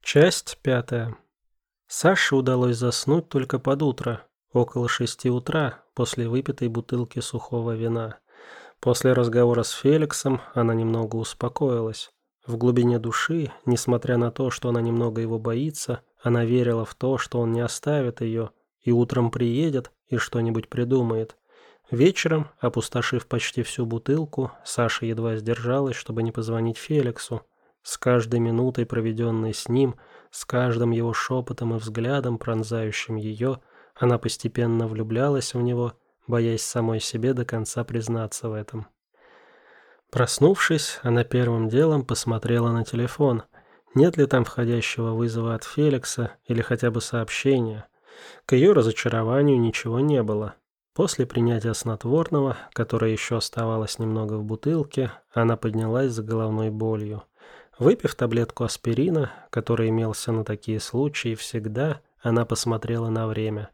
Часть пятая. Саше удалось заснуть только под утро, около 6 утра, после выпитой бутылки сухого вина. После разговора с Феликсом она немного успокоилась. В глубине души, несмотря на то, что она немного его боится, она верила в то, что он не оставит ее, и утром приедет и что-нибудь придумает. Вечером, опустошив почти всю бутылку, Саша едва сдержалась, чтобы не позвонить Феликсу. С каждой минутой, проведенной с ним, с каждым его шепотом и взглядом, пронзающим ее, она постепенно влюблялась в него, боясь самой себе до конца признаться в этом. Проснувшись, она первым делом посмотрела на телефон. Нет ли там входящего вызова от Феликса или хотя бы сообщения? К ее разочарованию ничего не было. После принятия снотворного, которое еще оставалось немного в бутылке, она поднялась с головной болью. Выпив таблетку аспирина, который имелся на такие случаи всегда, она посмотрела на время.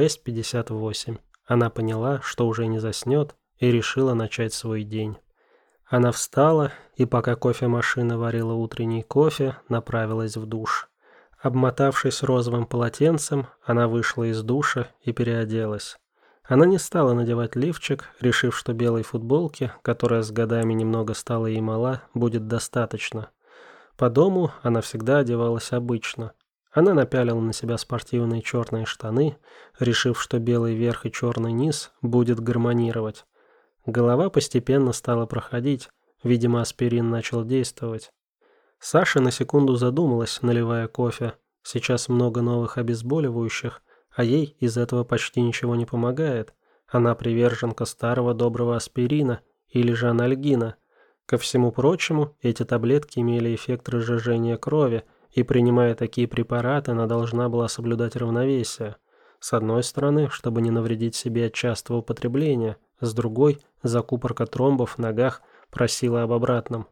6:58. Она поняла, что уже не заснет, и решила начать свой день. Она встала и, пока кофемашина варила утренний кофе, направилась в душ. Обмотавшись розовым полотенцем, она вышла из душа и переоделась. Она не стала надевать лифчик, решив, что белой футболки, которая с годами немного стала ей мала, будет достаточно. По дому она всегда одевалась обычно. Она напялила на себя спортивные черные штаны, решив, что белый верх и черный низ будет гармонировать. Голова постепенно стала проходить, видимо, аспирин начал действовать. Саша на секунду задумалась, наливая кофе. Сейчас много новых обезболивающих, а ей из этого почти ничего не помогает. Она приверженка старого доброго аспирина или же анальгина. Ко всему прочему, эти таблетки имели эффект разжижения крови, и принимая такие препараты, она должна была соблюдать равновесие. С одной стороны, чтобы не навредить себе от частого употребления, с другой, закупорка тромбов в ногах просила об обратном.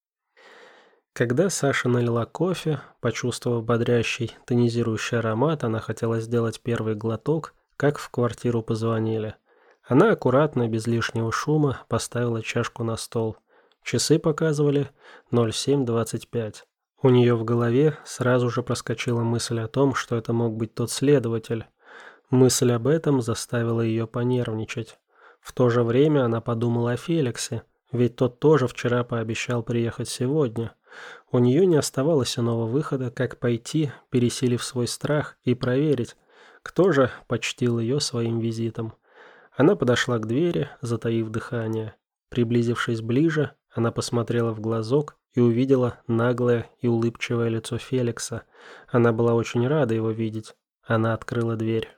Когда Саша налила кофе, почувствовав бодрящий, тонизирующий аромат, она хотела сделать первый глоток, как в квартиру позвонили. Она аккуратно, без лишнего шума, поставила чашку на стол. Часы показывали 07:25. У нее в голове сразу же проскочила мысль о том, что это мог быть тот следователь. Мысль об этом заставила ее понервничать. В то же время она подумала о Феликсе, ведь тот тоже вчера пообещал приехать сегодня. У нее не оставалось иного выхода, как пойти, пересилив свой страх, и проверить, кто же почтил ее своим визитом. Она подошла к двери, затаив дыхание. Приблизившись ближе, она посмотрела в глазок и увидела наглое и улыбчивое лицо Феликса. Она была очень рада его видеть. Она открыла дверь.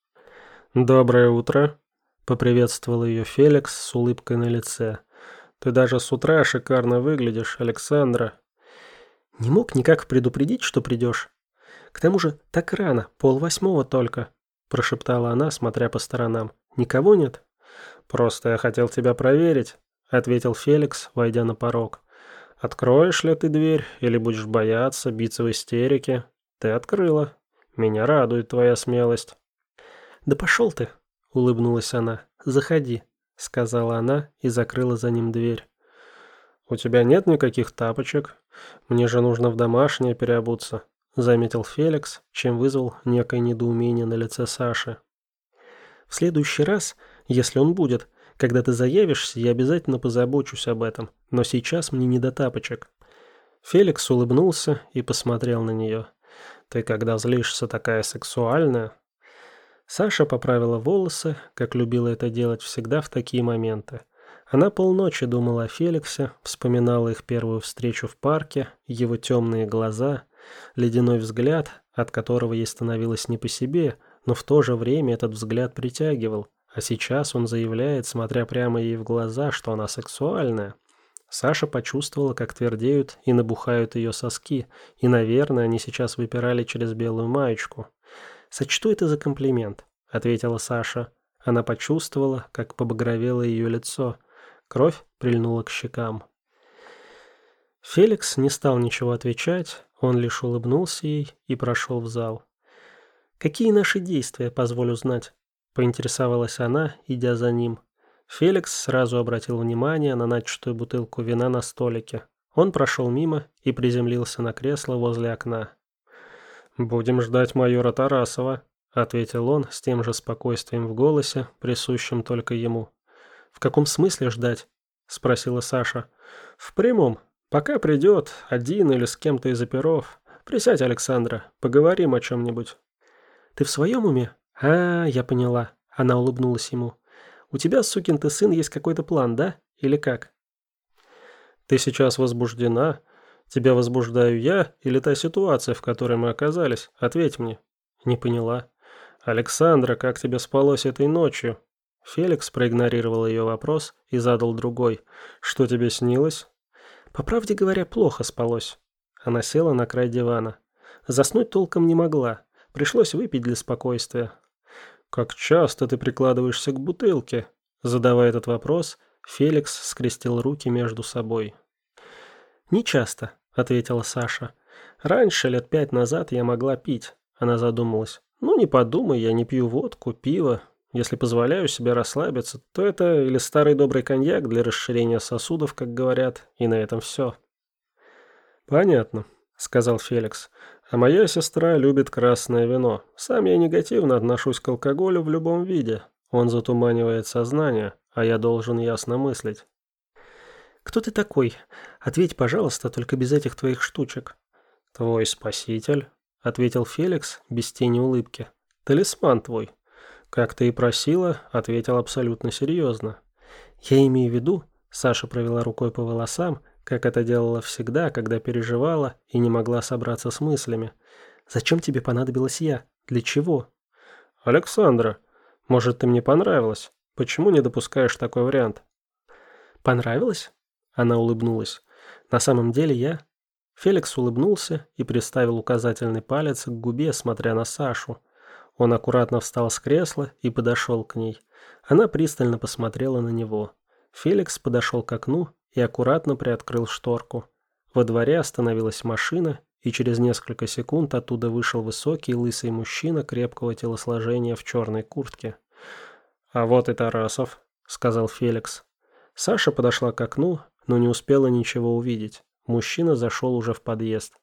«Доброе утро», — поприветствовал ее Феликс с улыбкой на лице. «Ты даже с утра шикарно выглядишь, Александра». «Не мог никак предупредить, что придешь? К тому же так рано, 7:30 только», — прошептала она, смотря по сторонам. «Никого нет?» «Просто я хотел тебя проверить», — ответил Феликс, войдя на порог. «Откроешь ли ты дверь или будешь бояться, биться в истерике? Ты открыла. Меня радует твоя смелость». «Да пошел ты», — улыбнулась она. «Заходи», — сказала она и закрыла за ним дверь. «У тебя нет никаких тапочек? Мне же нужно в домашнее переобуться», — заметил Феликс, чем вызвал некое недоумение на лице Саши. «В следующий раз, если он будет, когда ты заявишься, я обязательно позабочусь об этом, но сейчас мне не до тапочек». Феликс улыбнулся и посмотрел на нее. «Ты когда злишься, такая сексуальная». Саша поправила волосы, как любила это делать всегда в такие моменты. Она полночи думала о Феликсе, вспоминала их первую встречу в парке, его темные глаза, ледяной взгляд, от которого ей становилось не по себе, но в то же время этот взгляд притягивал, а сейчас он заявляет, смотря прямо ей в глаза, что она сексуальная. Саша почувствовала, как твердеют и набухают ее соски, и, наверное, они сейчас выпирали через белую маечку. «Сочту это за комплимент», — ответила Саша. Она почувствовала, как побагровело ее лицо. Кровь прильнула к щекам. Феликс не стал ничего отвечать, он лишь улыбнулся ей и прошел в зал. «Какие наши действия, позволю знать?» — поинтересовалась она, идя за ним. Феликс сразу обратил внимание на начатую бутылку вина на столике. Он прошел мимо и приземлился на кресло возле окна. «Будем ждать майора Тарасова», — ответил он с тем же спокойствием в голосе, присущим только ему. «В каком смысле ждать?» — спросила Саша. «В прямом. Пока придет, один или с кем-то из оперов. Присядь, Александра, поговорим о чем-нибудь». «Ты в своем уме?» «А, я поняла». Она улыбнулась ему. «У тебя, сукин ты сын, есть какой-то план, да? Или как?» «Ты сейчас возбуждена? Тебя возбуждаю я или та ситуация, в которой мы оказались? Ответь мне». «Не поняла». «Александра, как тебе спалось этой ночью?» Феликс проигнорировал ее вопрос и задал другой. «Что тебе снилось?» «По правде говоря, плохо спалось». Она села на край дивана. Заснуть толком не могла. Пришлось выпить для спокойствия. «Как часто ты прикладываешься к бутылке?» Задавая этот вопрос, Феликс скрестил руки между собой. «Не часто», — ответила Саша. «Раньше, 5 лет назад, я могла пить». Она задумалась. «Ну, не подумай, я не пью водку, пиво. Если позволяю себе расслабиться, то это или старый добрый коньяк для расширения сосудов, как говорят, и на этом все». «Понятно», — сказал Феликс. «А моя сестра любит красное вино. Сам я негативно отношусь к алкоголю в любом виде. Он затуманивает сознание, а я должен ясно мыслить». «Кто ты такой? Ответь, пожалуйста, только без этих твоих штучек». «Твой спаситель», — ответил Феликс без тени улыбки. «Талисман твой». «Как ты и просила», — ответил абсолютно серьезно. «Я имею в виду», — Саша провела рукой по волосам, как это делала всегда, когда переживала и не могла собраться с мыслями. «Зачем тебе понадобилась я? Для чего?» «Александра, может, ты мне понравилась? Почему не допускаешь такой вариант?» «Понравилось?» Она улыбнулась. «На самом деле я...» Феликс улыбнулся и приставил указательный палец к губе, смотря на Сашу. Он аккуратно встал с кресла и подошел к ней. Она пристально посмотрела на него. Феликс подошел к окну и аккуратно приоткрыл шторку. Во дворе остановилась машина, и через несколько секунд оттуда вышел высокий лысый мужчина крепкого телосложения в черной куртке. «А вот и Тарасов», — сказал Феликс. Саша подошла к окну, но не успела ничего увидеть. Мужчина зашел уже в подъезд.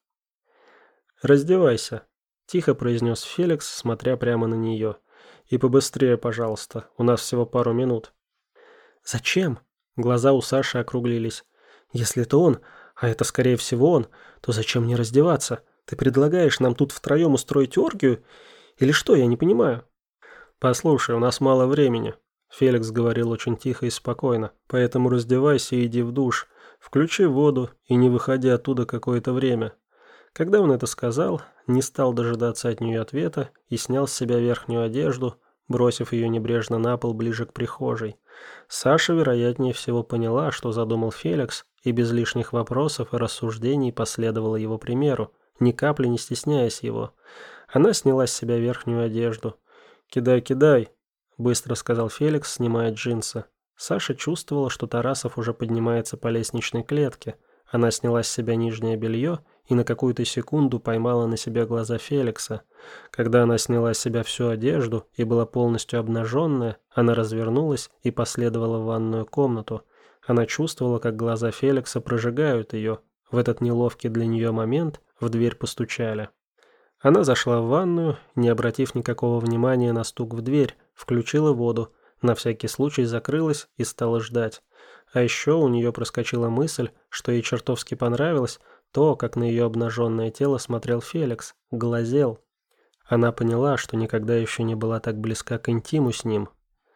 «Раздевайся», — тихо произнес Феликс, смотря прямо на нее. «И побыстрее, пожалуйста, у нас всего пару минут». «Зачем?» Глаза у Саши округлились. «Если это он, а это скорее всего он, то зачем мне раздеваться? Ты предлагаешь нам тут втроем устроить оргию? Или что, я не понимаю?» «Послушай, у нас мало времени», — Феликс говорил очень тихо и спокойно, «поэтому раздевайся и иди в душ, включи воду и не выходи оттуда какое-то время». Когда он это сказал, не стал дожидаться от нее ответа и снял с себя верхнюю одежду, бросив ее небрежно на пол ближе к прихожей. Саша, вероятнее всего, поняла, что задумал Феликс, и без лишних вопросов и рассуждений последовала его примеру, ни капли не стесняясь его. Она сняла с себя верхнюю одежду. «Кидай, кидай», — быстро сказал Феликс, снимая джинсы. Саша чувствовала, что Тарасов уже поднимается по лестничной клетке. Она сняла с себя нижнее белье и на какую-то секунду поймала на себя глаза Феликса. Когда она сняла с себя всю одежду и была полностью обнаженная, она развернулась и последовала в ванную комнату. Она чувствовала, как глаза Феликса прожигают ее. В этот неловкий для нее момент в дверь постучали. Она зашла в ванную, не обратив никакого внимания на стук в дверь, включила воду, на всякий случай закрылась и стала ждать. А еще у нее проскочила мысль, что ей чертовски понравилось то, как на ее обнаженное тело смотрел Феликс, глазел. Она поняла, что никогда еще не была так близка к интиму с ним.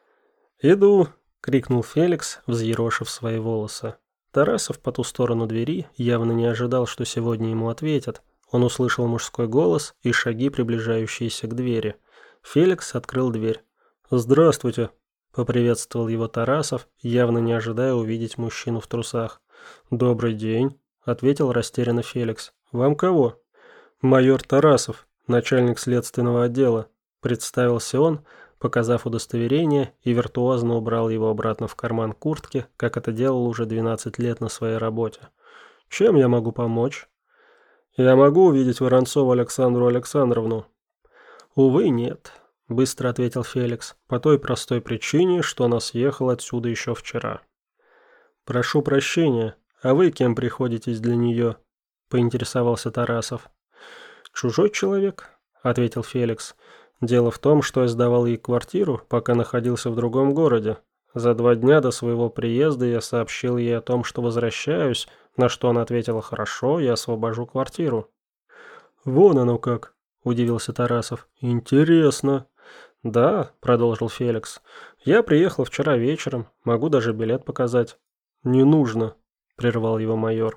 «Иду!» — крикнул Феликс, взъерошив свои волосы. Тарасов по ту сторону двери явно не ожидал, что сегодня ему ответят. Он услышал мужской голос и шаги, приближающиеся к двери. Феликс открыл дверь. «Здравствуйте!» — поприветствовал его Тарасов, явно не ожидая увидеть мужчину в трусах. «Добрый день!» — ответил растерянно Феликс. «Вам кого?» «Майор Тарасов, начальник следственного отдела», — представился он, показав удостоверение, и виртуозно убрал его обратно в карман куртки, как это делал уже 12 лет на своей работе. «Чем я могу помочь?» «Я могу увидеть Воронцову Александру Александровну?» «Увы, нет», — быстро ответил Феликс, «по той простой причине, что она съехала отсюда еще вчера». «Прошу прощения, а вы кем приходитесь для нее?» — поинтересовался Тарасов. «Чужой человек», — ответил Феликс. «Дело в том, что я сдавал ей квартиру, пока находился в другом городе. За 2 дня до своего приезда я сообщил ей о том, что возвращаюсь, на что она ответила: «Хорошо, я освобожу квартиру». «Вон оно как», — удивился Тарасов. «Интересно». «Да», — продолжил Феликс, — «я приехал вчера вечером, могу даже билет показать». «Не нужно», — прервал его майор.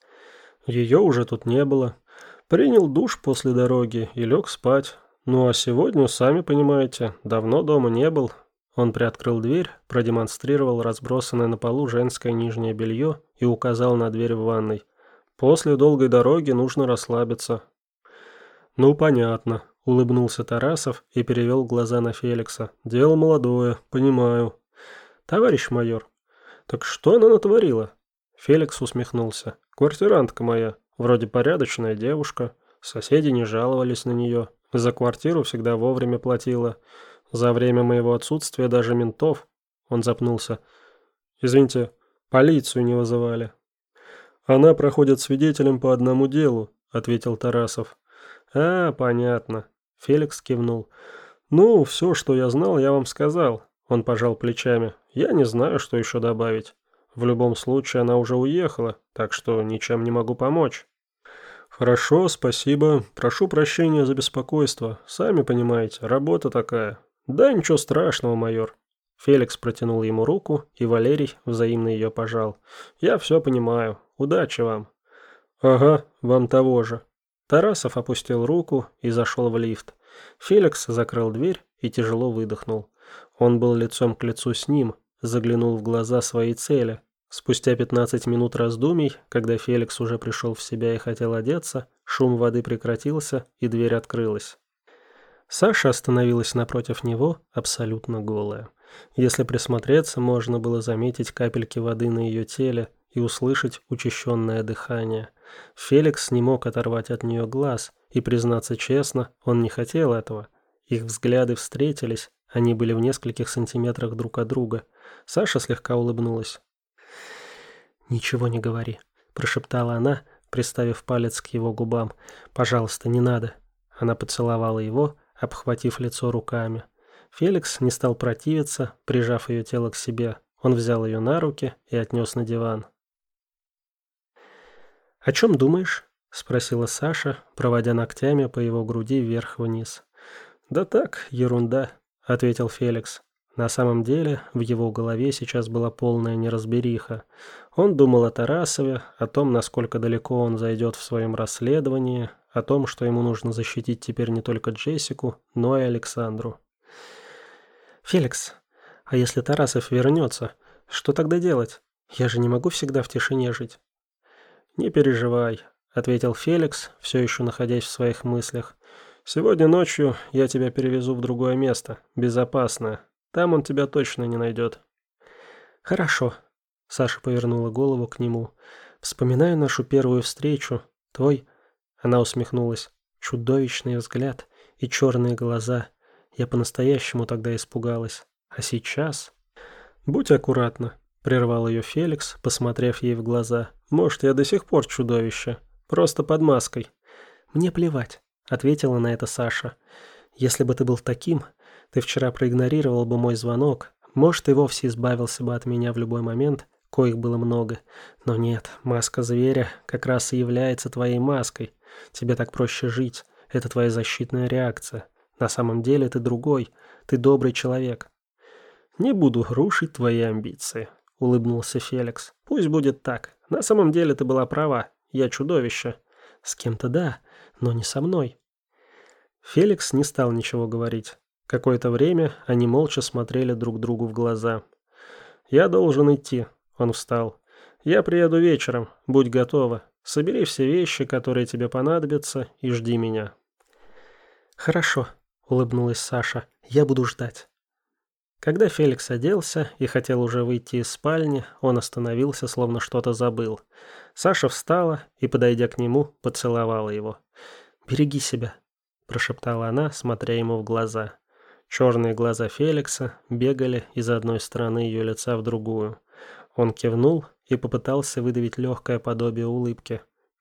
Ее уже тут не было. Принял душ после дороги и лег спать. Ну а сегодня, сами понимаете, давно дома не был. Он приоткрыл дверь, продемонстрировал разбросанное на полу женское нижнее белье и указал на дверь в ванной. После долгой дороги нужно расслабиться. «Ну, понятно», — улыбнулся Тарасов и перевел глаза на Феликса. «Дело молодое, понимаю». «Товарищ майор». «Так что она натворила?» Феликс усмехнулся. «Квартирантка моя, вроде порядочная девушка. Соседи не жаловались на нее. За квартиру всегда вовремя платила. За время моего отсутствия даже ментов». Он запнулся. «Извините, полицию не вызывали». «Она проходит свидетелем по одному делу», — ответил Тарасов. «А, понятно». Феликс кивнул. «Ну, все, что я знал, я вам сказал». Он пожал плечами. «Я не знаю, что еще добавить. В любом случае, она уже уехала, так что ничем не могу помочь». «Хорошо, спасибо. Прошу прощения за беспокойство. Сами понимаете, работа такая». «Да ничего страшного, майор». Феликс протянул ему руку, и Валерий взаимно ее пожал. «Я все понимаю. Удачи вам». «Ага, вам того же». Тарасов опустил руку и зашел в лифт. Феликс закрыл дверь и тяжело выдохнул. Он был лицом к лицу с ним, заглянул в глаза своей цели. Спустя 15 минут раздумий, когда Феликс уже пришел в себя и хотел одеться, шум воды прекратился и дверь открылась. Саша остановилась напротив него, абсолютно голая. Если присмотреться, можно было заметить капельки воды на ее теле и услышать учащенное дыхание. Феликс не мог оторвать от нее глаз, и, признаться честно, он не хотел этого. Их взгляды встретились, они были в нескольких сантиметрах друг от друга. Саша слегка улыбнулась. «Ничего не говори», – прошептала она, приставив палец к его губам. «Пожалуйста, не надо». Она поцеловала его, обхватив лицо руками. Феликс не стал противиться, прижав ее тело к себе. Он взял ее на руки и отнес на диван. «О чем думаешь?» – спросила Саша, проводя ногтями по его груди вверх-вниз. «Да так, ерунда», – ответил Феликс. На самом деле, в его голове сейчас была полная неразбериха. Он думал о Тарасове, о том, насколько далеко он зайдет в своем расследовании, о том, что ему нужно защитить теперь не только Джессику, но и Александру. «Феликс, а если Тарасов вернется, что тогда делать? Я же не могу всегда в тишине жить». «Не переживай», — ответил Феликс, все еще находясь в своих мыслях. «Сегодня ночью я тебя перевезу в другое место, безопасное. Там он тебя точно не найдет». «Хорошо», — Саша повернула голову к нему. «Вспоминаю нашу первую встречу. Твой...» Она усмехнулась. «Чудовищный взгляд и черные глаза. Я по-настоящему тогда испугалась. А сейчас...» «Будь аккуратна», — прервал ее Феликс, посмотрев ей в глаза. «Может, я до сих пор чудовище. Просто под маской». «Мне плевать», — ответила на это Саша. «Если бы ты был таким, ты вчера проигнорировал бы мой звонок. Может, и вовсе избавился бы от меня в любой момент, коих было много. Но нет, маска зверя как раз и является твоей маской. Тебе так проще жить. Это твоя защитная реакция. На самом деле ты другой. Ты добрый человек». «Не буду рушить твои амбиции», — улыбнулся Феликс. «Пусть будет так. На самом деле ты была права. Я чудовище». «С кем-то да, но не со мной». Феликс не стал ничего говорить. Какое-то время они молча смотрели друг другу в глаза. «Я должен идти», — он встал. «Я приеду вечером. Будь готова. Собери все вещи, которые тебе понадобятся, и жди меня». «Хорошо», — улыбнулась Саша. «Я буду ждать». Когда Феликс оделся и хотел уже выйти из спальни, он остановился, словно что-то забыл. Саша встала и, подойдя к нему, поцеловала его. «Береги себя», — прошептала она, смотря ему в глаза. Черные глаза Феликса бегали из одной стороны ее лица в другую. Он кивнул и попытался выдавить легкое подобие улыбки.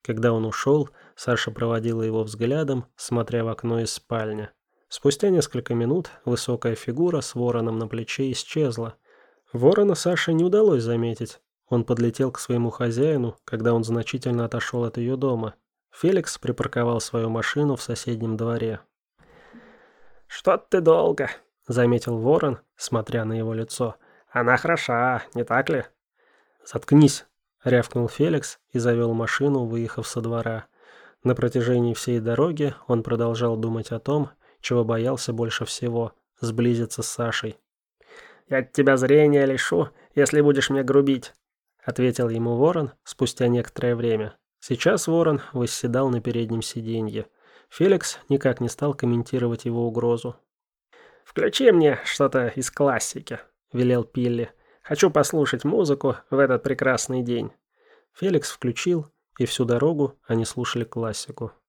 Когда он ушел, Саша проводила его взглядом, смотря в окно из спальни. Спустя несколько минут высокая фигура с вороном на плече исчезла. Ворона Саше не удалось заметить. Он подлетел к своему хозяину, когда он значительно отошел от ее дома. Феликс припарковал свою машину в соседнем дворе. «Что-то ты долго», — заметил ворон, смотря на его лицо. «Она хороша, не так ли?» «Заткнись», — рявкнул Феликс и завел машину, выехав со двора. На протяжении всей дороги он продолжал думать о том, чего боялся больше всего — сблизиться с Сашей. «Я от тебя зрения лишу, если будешь мне грубить», — ответил ему ворон спустя некоторое время. Сейчас ворон восседал на переднем сиденье. Феликс никак не стал комментировать его угрозу. «Включи мне что-то из классики», — велел Пилли. «Хочу послушать музыку в этот прекрасный день». Феликс включил, и всю дорогу они слушали классику.